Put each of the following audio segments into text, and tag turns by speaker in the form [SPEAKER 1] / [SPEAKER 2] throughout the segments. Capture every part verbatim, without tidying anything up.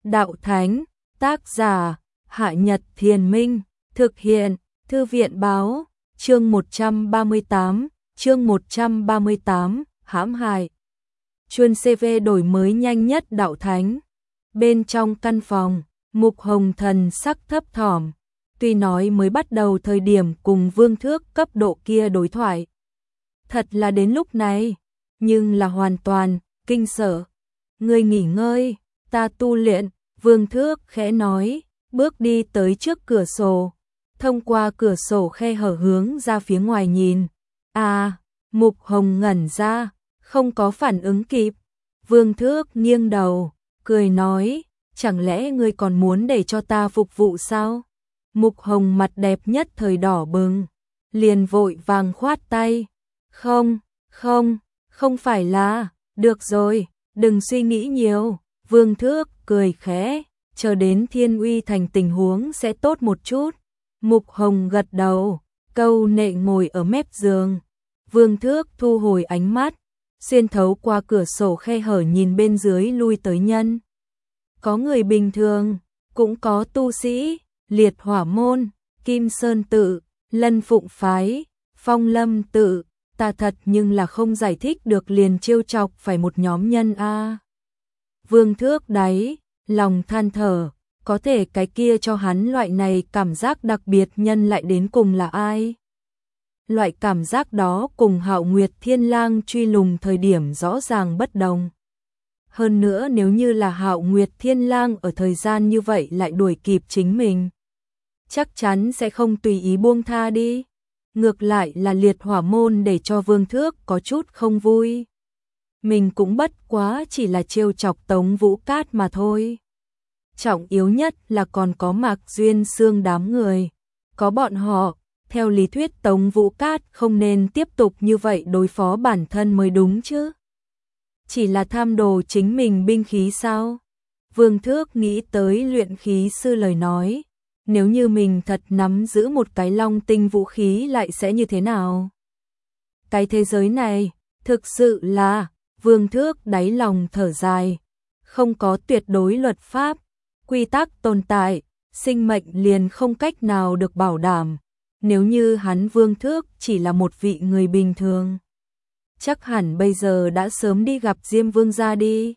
[SPEAKER 1] đạo thánh, tác giả, Hạ Nhật Thiền Minh, thực hiện, Thư viện báo, chương một trăm ba mươi tám, chương một trăm ba mươi tám, hãm hại. Chuyên xê vê đổi mới nhanh nhất đạo thánh. Bên trong căn phòng, Mục Hồng thần sắc thấp thỏm, tuy nói mới bắt đầu thời điểm cùng Vương Thước cấp độ kia đối thoại. Thật là đến lúc này, nhưng là hoàn toàn, kinh sợ. Ngươi nghỉ ngơi, ta tu luyện, Vương Thước khẽ nói, bước đi tới trước cửa sổ, thông qua cửa sổ khe hở hướng ra phía ngoài nhìn. À, Mục Hồng ngẩn ra, không có phản ứng kịp. Vương Thước nghiêng đầu, cười nói, chẳng lẽ ngươi còn muốn để cho ta phục vụ sao? Mục Hồng mặt đẹp nhất thời đỏ bừng, liền vội vàng khoát tay. Không, không, không phải là, được rồi, đừng suy nghĩ nhiều. Vương Thước cười khẽ, chờ đến Thiên Uy Thành tình huống sẽ tốt một chút. Mục Hồng gật đầu, câu nệ ngồi ở mép giường. Vương Thước thu hồi ánh mắt, xuyên thấu qua cửa sổ khe hở nhìn bên dưới lui tới nhân. Có người bình thường, cũng có tu sĩ, Liệt Hỏa Môn, Kim Sơn Tự, Lân Phụng Phái, Phong Lâm Tự, ta thật nhưng là không giải thích được liền trêu chọc phải một nhóm nhân a. Vương Thước đáy, lòng than thở, có thể cái kia cho hắn loại này cảm giác đặc biệt nhân lại đến cùng là ai? Loại cảm giác đó cùng Hạo Nguyệt Thiên Lang truy lùng thời điểm rõ ràng bất đồng. Hơn nữa nếu như là Hạo Nguyệt Thiên Lang ở thời gian như vậy lại đuổi kịp chính mình, chắc chắn sẽ không tùy ý buông tha đi. Ngược lại là Liệt Hỏa Môn để cho Vương Thước có chút không vui. Mình cũng bất quá chỉ là trêu chọc Tống Vũ Cát mà thôi. Trọng yếu nhất là còn có Mạc Duyên Xương đám người. Có bọn họ, theo lý thuyết Tống Vũ Cát không nên tiếp tục như vậy đối phó bản thân mới đúng chứ. Chỉ là tham đồ chính mình binh khí sao? Vương Thước nghĩ tới luyện khí sư lời nói. Nếu như mình thật nắm giữ một cái long tinh vũ khí lại sẽ như thế nào? Cái thế giới này, thực sự là, Vương Thước đáy lòng thở dài. Không có tuyệt đối luật pháp, quy tắc tồn tại, sinh mệnh liền không cách nào được bảo đảm. Nếu như hắn Vương Thước chỉ là một vị người bình thường, chắc hẳn bây giờ đã sớm đi gặp Diêm Vương gia đi.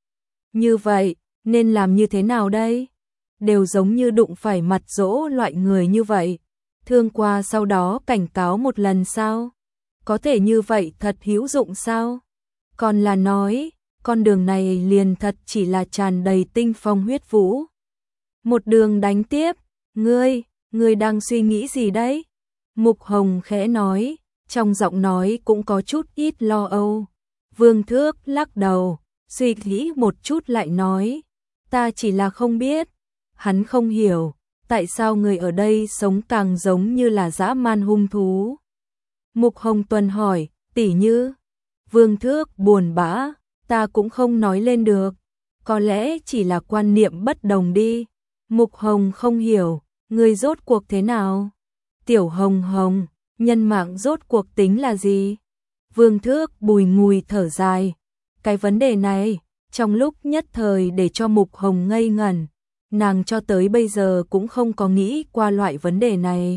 [SPEAKER 1] Như vậy, nên làm như thế nào đây? Đều giống như đụng phải mặt dỗ loại người như vậy. Thương qua sau đó cảnh cáo một lần sao? Có thể như vậy thật hữu dụng sao? Còn là nói, con đường này liền thật chỉ là tràn đầy tinh phong huyết vũ. Một đường đánh tiếp, ngươi, ngươi đang suy nghĩ gì đấy? Mục Hồng khẽ nói, trong giọng nói cũng có chút ít lo âu. Vương Thước lắc đầu, suy nghĩ một chút lại nói, ta chỉ là không biết. Hắn không hiểu, tại sao người ở đây sống càng giống như là dã man hung thú. Mục Hồng Tuần hỏi, tỉ như, Vương Thước buồn bã, ta cũng không nói lên được, có lẽ chỉ là quan niệm bất đồng đi. Mục Hồng không hiểu, người rốt cuộc thế nào? Tiểu Hồng Hồng, nhân mạng rốt cuộc tính là gì? Vương Thước bùi ngùi thở dài, cái vấn đề này, trong lúc nhất thời để cho Mục Hồng ngây ngẩn. Nàng cho tới bây giờ cũng không có nghĩ qua loại vấn đề này.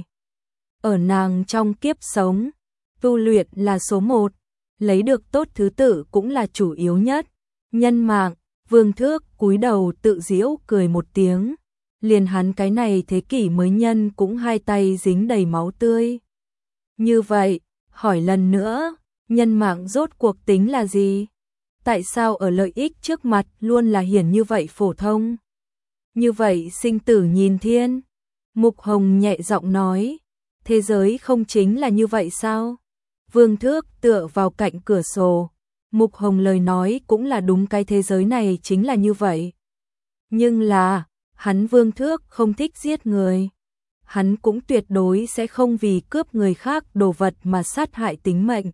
[SPEAKER 1] Ở nàng trong kiếp sống, tu luyện là số một, lấy được tốt thứ tự cũng là chủ yếu nhất. Nhân mạng, Vương Thước cúi đầu tự giễu cười một tiếng. Liền hắn cái này thế kỷ mới nhân cũng hai tay dính đầy máu tươi. Như vậy, hỏi lần nữa, nhân mạng rốt cuộc tính là gì? Tại sao ở lợi ích trước mặt luôn là hiển như vậy phổ thông? Như vậy sinh tử nhìn thiên. Mục Hồng nhẹ giọng nói, thế giới không chính là như vậy sao? Vương Thước tựa vào cạnh cửa sổ. Mục Hồng lời nói cũng là đúng, cái thế giới này chính là như vậy. Nhưng là, hắn Vương Thước không thích giết người. Hắn cũng tuyệt đối sẽ không vì cướp người khác đồ vật mà sát hại tính mệnh.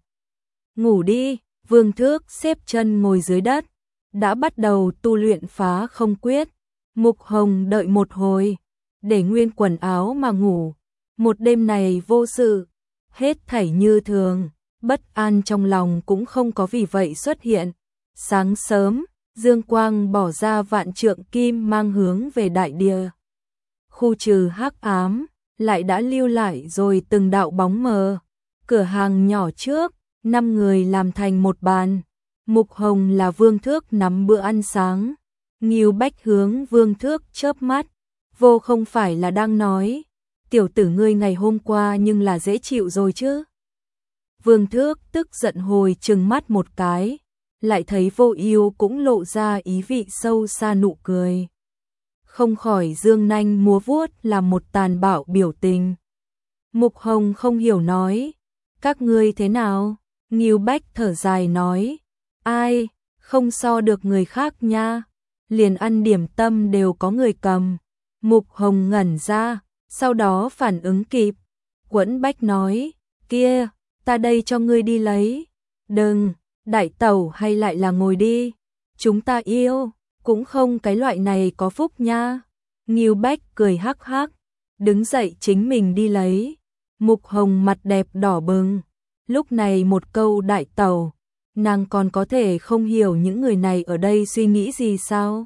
[SPEAKER 1] Ngủ đi, Vương Thước xếp chân ngồi dưới đất, đã bắt đầu tu luyện phá không quyết. Mục Hồng đợi một hồi, để nguyên quần áo mà ngủ. Một đêm này vô sự, hết thảy như thường, bất an trong lòng cũng không có vì vậy xuất hiện. Sáng sớm, Dương quang bỏ ra vạn trượng kim mang hướng về đại địa. Khu trừ hắc ám, lại đã lưu lại rồi từng đạo bóng mờ. Cửa hàng nhỏ trước, năm người làm thành một bàn. Mục Hồng là Vương Thước nắm bữa ăn sáng. Ngưu Bách hướng Vương Thước chớp mắt. Vô không phải là đang nói, tiểu tử ngươi ngày hôm qua nhưng là dễ chịu rồi chứ. Vương Thước tức giận hồi trừng mắt một cái, lại thấy Vô Ưu cũng lộ ra ý vị sâu xa nụ cười. Không khỏi dương nanh múa vuốt là một tàn bạo biểu tình. Mục Hồng không hiểu nói, các ngươi thế nào? Ngưu Bách thở dài nói, ai, không so được người khác nha, liền ăn điểm tâm đều có người cầm. Mục Hồng ngẩn ra, sau đó phản ứng kịp. Quẫn Bách nói, kia, ta đây cho ngươi đi lấy. Đừng, đại tẩu hay lại là ngồi đi. Chúng ta yêu, cũng không cái loại này có phúc nha. Ngưu Bách cười hắc hắc, đứng dậy chính mình đi lấy. Mục Hồng mặt đẹp đỏ bừng. Lúc này một câu đại tẩu, nàng còn có thể không hiểu những người này ở đây suy nghĩ gì sao?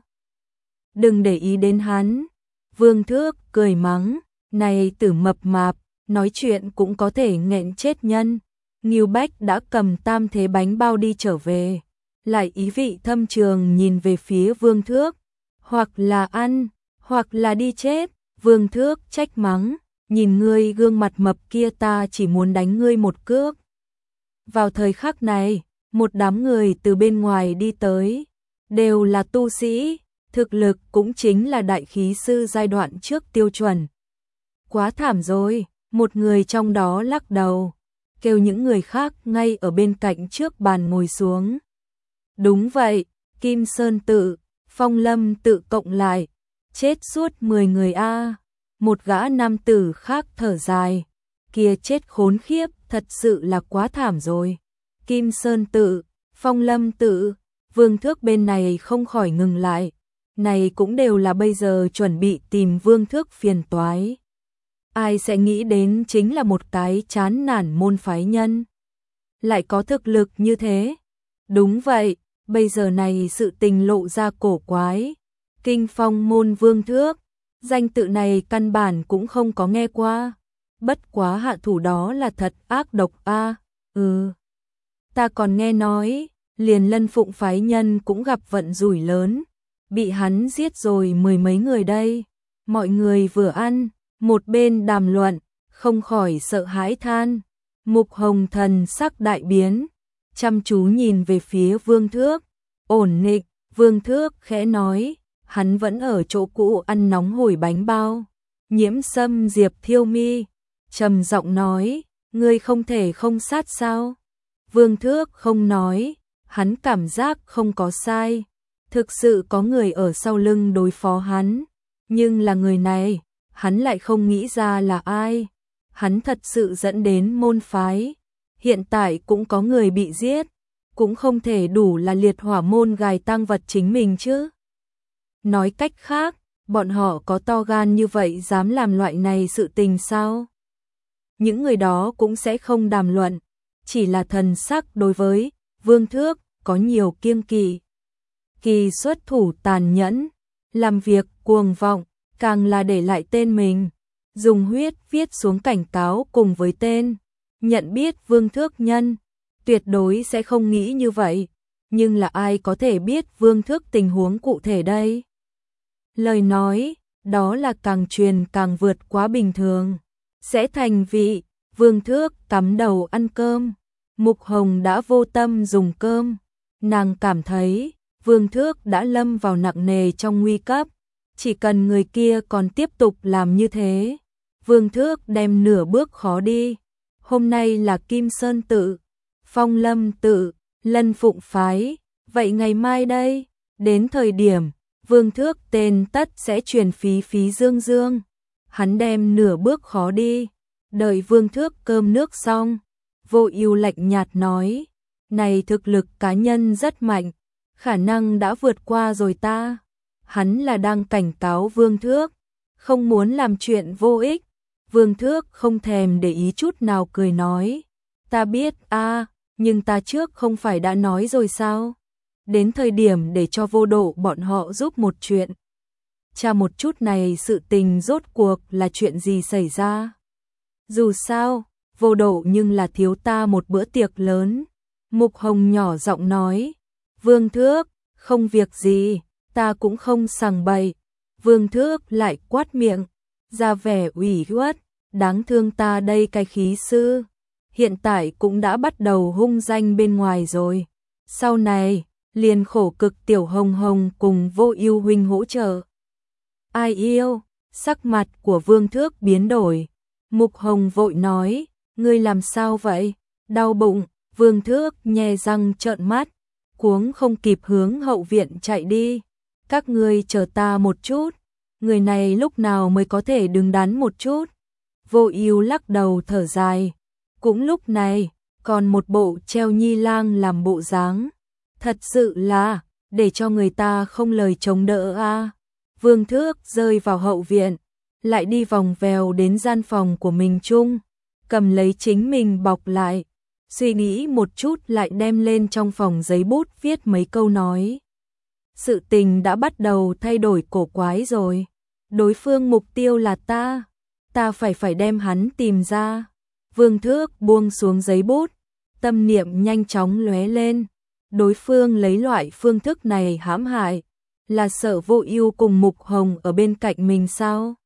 [SPEAKER 1] Đừng để ý đến hắn. Vương Thước cười mắng, này tử mập mạp, nói chuyện cũng có thể nghẹn chết nhân. Ngưu Bách đã cầm tam thế bánh bao đi trở về, lại ý vị thâm trường nhìn về phía Vương Thước, hoặc là ăn, hoặc là đi chết. Vương Thước trách mắng, nhìn ngươi gương mặt mập kia ta chỉ muốn đánh ngươi một cước. Vào thời khắc này, một đám người từ bên ngoài đi tới, đều là tu sĩ, thực lực cũng chính là đại khí sư giai đoạn trước tiêu chuẩn. Quá thảm rồi, một người trong đó lắc đầu, kêu những người khác ngay ở bên cạnh trước bàn ngồi xuống. Đúng vậy, Kim Sơn tự, Phong Lâm tự cộng lại, chết suốt mười người a. Một gã nam tử khác thở dài, kia chết khốn khiếp, thật sự là quá thảm rồi. Kim Sơn tự, Phong Lâm tự, Vương Thước bên này không khỏi ngừng lại. Này cũng đều là bây giờ chuẩn bị tìm Vương Thước phiền toái. Ai sẽ nghĩ đến chính là một cái chán nản môn phái nhân, lại có thực lực như thế. Đúng vậy, bây giờ này sự tình lộ ra cổ quái. Kinh Phong môn Vương Thước, danh tự này căn bản cũng không có nghe qua. Bất quá hạ thủ đó là thật ác độc a. Ừ, ta còn nghe nói, liền Lân Phụng phái nhân cũng gặp vận rủi lớn, bị hắn giết rồi mười mấy người đây. Mọi người vừa ăn, một bên đàm luận, không khỏi sợ hãi than. Mục Hồng thần sắc đại biến, chăm chú nhìn về phía Vương Thước. Ổn định, Vương Thước khẽ nói, hắn vẫn ở chỗ cũ ăn nóng hổi bánh bao. Nhiễm Sâm Diệp Thiêu Mi trầm giọng nói, ngươi không thể không sát sao? Vương Thước không nói, hắn cảm giác không có sai. Thực sự có người ở sau lưng đối phó hắn, nhưng là người này, hắn lại không nghĩ ra là ai. Hắn thật sự dẫn đến môn phái, hiện tại cũng có người bị giết, cũng không thể đủ là liệt hỏa môn gài tang vật chính mình chứ. Nói cách khác, bọn họ có to gan như vậy dám làm loại này sự tình sao? Những người đó cũng sẽ không đàm luận, chỉ là thần sắc đối với Vương Thước có nhiều kiêng kỵ. Kỳ xuất thủ tàn nhẫn, làm việc cuồng vọng, càng là để lại tên mình, dùng huyết viết xuống cảnh cáo cùng với tên. Nhận biết Vương Thước nhân, tuyệt đối sẽ không nghĩ như vậy, nhưng là ai có thể biết Vương Thước tình huống cụ thể đây? Lời nói, đó là càng truyền càng vượt quá bình thường, sẽ thành vị. Vương Thước cắm đầu ăn cơm, Mục Hồng đã vô tâm dùng cơm, nàng cảm thấy Vương Thước đã lâm vào nặng nề trong nguy cấp, chỉ cần người kia còn tiếp tục làm như thế, Vương Thước đem nửa bước khó đi. Hôm nay là Kim Sơn tự, Phong Lâm tự, Lân Phụng phái, vậy ngày mai đây, đến thời điểm Vương Thước tên tất sẽ truyền phí phí dương dương. Hắn đem nửa bước khó đi, đợi Vương Thước cơm nước xong, Vô Ưu lạnh nhạt nói, này thực lực cá nhân rất mạnh, khả năng đã vượt qua rồi ta. Hắn là đang cảnh cáo Vương Thước, không muốn làm chuyện vô ích. Vương Thước không thèm để ý chút nào cười nói, ta biết a, nhưng ta trước không phải đã nói rồi sao? đến thời điểm để cho Vô Độ bọn họ giúp một chuyện. Tra một chút này sự tình rốt cuộc là chuyện gì xảy ra. Dù sao, Vô Độ nhưng là thiếu ta một bữa tiệc lớn. Mục Hồng nhỏ giọng nói, Vương Thước, không việc gì, ta cũng không sằng bậy. Vương Thước lại quát miệng, ra vẻ ủy khuất, đáng thương ta đây cái khí sư. Hiện tại cũng đã bắt đầu hung danh bên ngoài rồi. Sau này, liền khổ cực Tiểu Hồng Hồng cùng Vô Ưu huynh hỗ trợ. Ai yêu, sắc mặt của Vương Thước biến đổi. Mục Hồng vội nói, ngươi làm sao vậy? Đau bụng. Vương Thước nhe răng trợn mắt, cuống không kịp hướng hậu viện chạy đi. Các ngươi chờ ta một chút, người này lúc nào mới có thể đứng đắn một chút. Vô Ưu lắc đầu thở dài, cũng lúc này, còn một bộ treo nhi lang làm bộ dáng. Thật sự là, để cho người ta không lời chống đỡ a. À. Vương Thước rơi vào hậu viện, lại đi vòng vèo đến gian phòng của mình chung, cầm lấy chính mình bọc lại. Suy nghĩ một chút lại đem lên trong phòng giấy bút viết mấy câu nói. Sự tình đã bắt đầu thay đổi cổ quái rồi. Đối phương mục tiêu là ta. Ta phải phải đem hắn tìm ra. Vương Thước buông xuống giấy bút. Tâm niệm nhanh chóng lóe lên. Đối phương lấy loại phương thức này hãm hại. Là sợ Vô Ưu cùng Mục Hồng ở bên cạnh mình sao?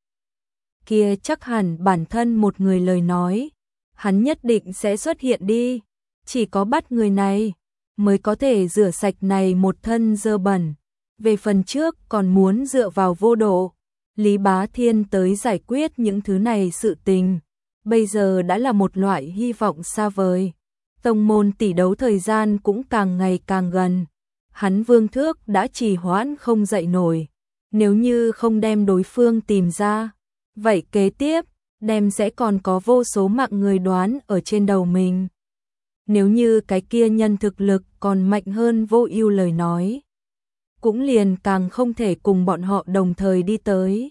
[SPEAKER 1] Kia chắc hẳn bản thân một người lời nói. Hắn nhất định sẽ xuất hiện đi. Chỉ có bắt người này mới có thể rửa sạch này một thân dơ bẩn. Về phần trước còn muốn dựa vào Vô Độ, Lý Bá Thiên tới giải quyết những thứ này sự tình. Bây giờ đã là một loại hy vọng xa vời. Tông môn tỷ đấu thời gian cũng càng ngày càng gần. Hắn Vương Thước đã trì hoãn không dậy nổi. Nếu như không đem đối phương tìm ra, vậy kế tiếp, đem sẽ còn có vô số mạng người đoán ở trên đầu mình. Nếu như cái kia nhân thực lực còn mạnh hơn Vô Ưu lời nói, cũng liền càng không thể cùng bọn họ đồng thời đi tới.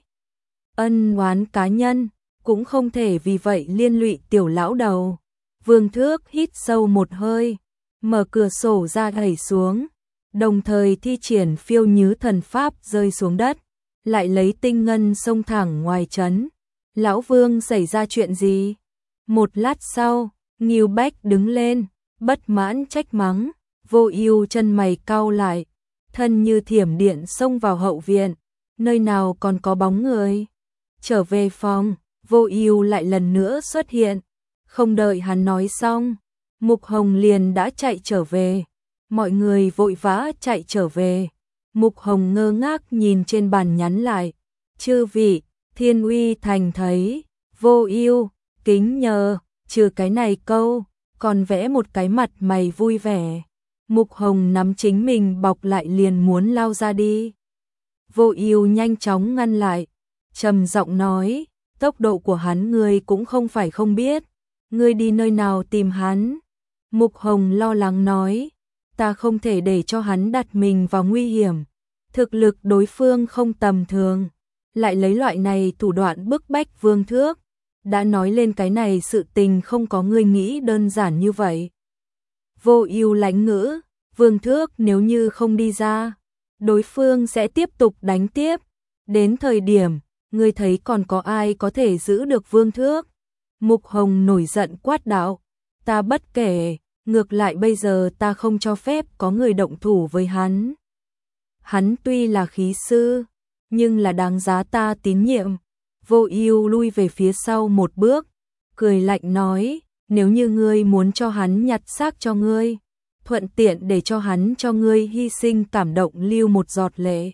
[SPEAKER 1] Ân oán cá nhân, cũng không thể vì vậy liên lụy tiểu lão đầu. Vương Thước hít sâu một hơi, mở cửa sổ ra đẩy xuống, đồng thời thi triển phiêu nhứ thần pháp rơi xuống đất, lại lấy tinh ngân xông thẳng ngoài trấn. Lão Vương xảy ra chuyện gì? Một lát sau, Ngưu Bách đứng lên, bất mãn trách mắng. Vô Ưu chân mày cau lại, thân như thiểm điện xông vào hậu viện, nơi nào còn có bóng người. Trở về phòng, Vô Ưu lại lần nữa xuất hiện, không đợi hắn nói xong, Mục Hồng liền đã chạy trở về. Mọi người vội vã chạy trở về. Mục Hồng ngơ ngác nhìn trên bàn nhắn lại, chư vị, Thiên Uy Thành thấy, Vô Ưu, kính nhờ, trừ cái này câu, còn vẽ một cái mặt mày vui vẻ. Mục Hồng nắm chính mình bọc lại liền muốn lao ra đi. Vô Ưu nhanh chóng ngăn lại, trầm giọng nói, tốc độ của hắn ngươi cũng không phải không biết, ngươi đi nơi nào tìm hắn? Mục Hồng lo lắng nói, ta không thể để cho hắn đặt mình vào nguy hiểm, thực lực đối phương không tầm thường, lại lấy loại này thủ đoạn bức bách Vương Thước. Đã nói lên cái này sự tình không có người nghĩ đơn giản như vậy. Vô Ưu lãnh ngữ, Vương Thước nếu như không đi ra, đối phương sẽ tiếp tục đánh tiếp. Đến thời điểm, ngươi thấy còn có ai có thể giữ được Vương Thước? Mục Hồng nổi giận quát đạo, ta bất kể, ngược lại bây giờ ta không cho phép có người động thủ với hắn. Hắn tuy là khí sư, nhưng là đáng giá ta tín nhiệm. Vô Ưu lui về phía sau một bước, cười lạnh nói, nếu như ngươi muốn cho hắn nhặt xác cho ngươi, thuận tiện để cho hắn cho ngươi hy sinh cảm động lưu một giọt lệ,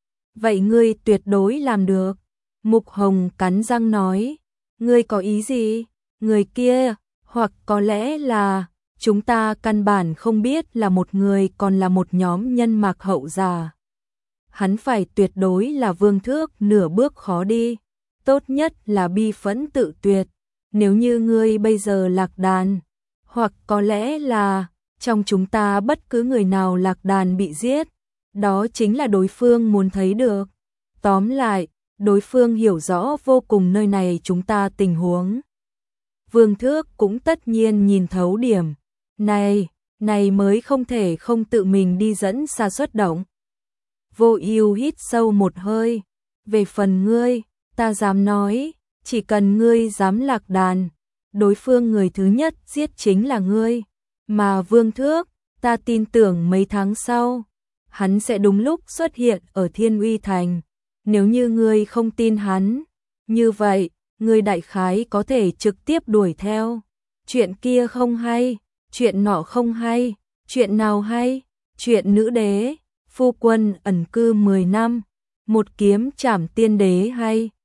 [SPEAKER 1] vậy ngươi tuyệt đối làm được. Mục Hồng cắn răng nói, ngươi có ý gì? Người kia, hoặc có lẽ là chúng ta căn bản không biết là một người còn là một nhóm nhân mạc hậu giả. Hắn phải tuyệt đối là Vương Thước nửa bước khó đi. Tốt nhất là bi phẫn tự tuyệt. Nếu như ngươi bây giờ lạc đàn, hoặc có lẽ là trong chúng ta bất cứ người nào lạc đàn bị giết, đó chính là đối phương muốn thấy được. Tóm lại, đối phương hiểu rõ vô cùng nơi này chúng ta tình huống. Vương Thước cũng tất nhiên nhìn thấu điểm này, này mới không thể không tự mình đi dẫn xa xuất động. Vô Ưu hít sâu một hơi, về phần ngươi, ta dám nói, chỉ cần ngươi dám lạc đàn, đối phương người thứ nhất giết chính là ngươi, mà Vương Thước, ta tin tưởng mấy tháng sau, hắn sẽ đúng lúc xuất hiện ở Thiên Uy Thành, nếu như ngươi không tin hắn, như vậy, ngươi đại khái có thể trực tiếp đuổi theo. Chuyện kia không hay, chuyện nọ không hay, chuyện nào hay? Chuyện nữ đế, phu quân ẩn cư mười năm, một kiếm trảm tiên đế hay?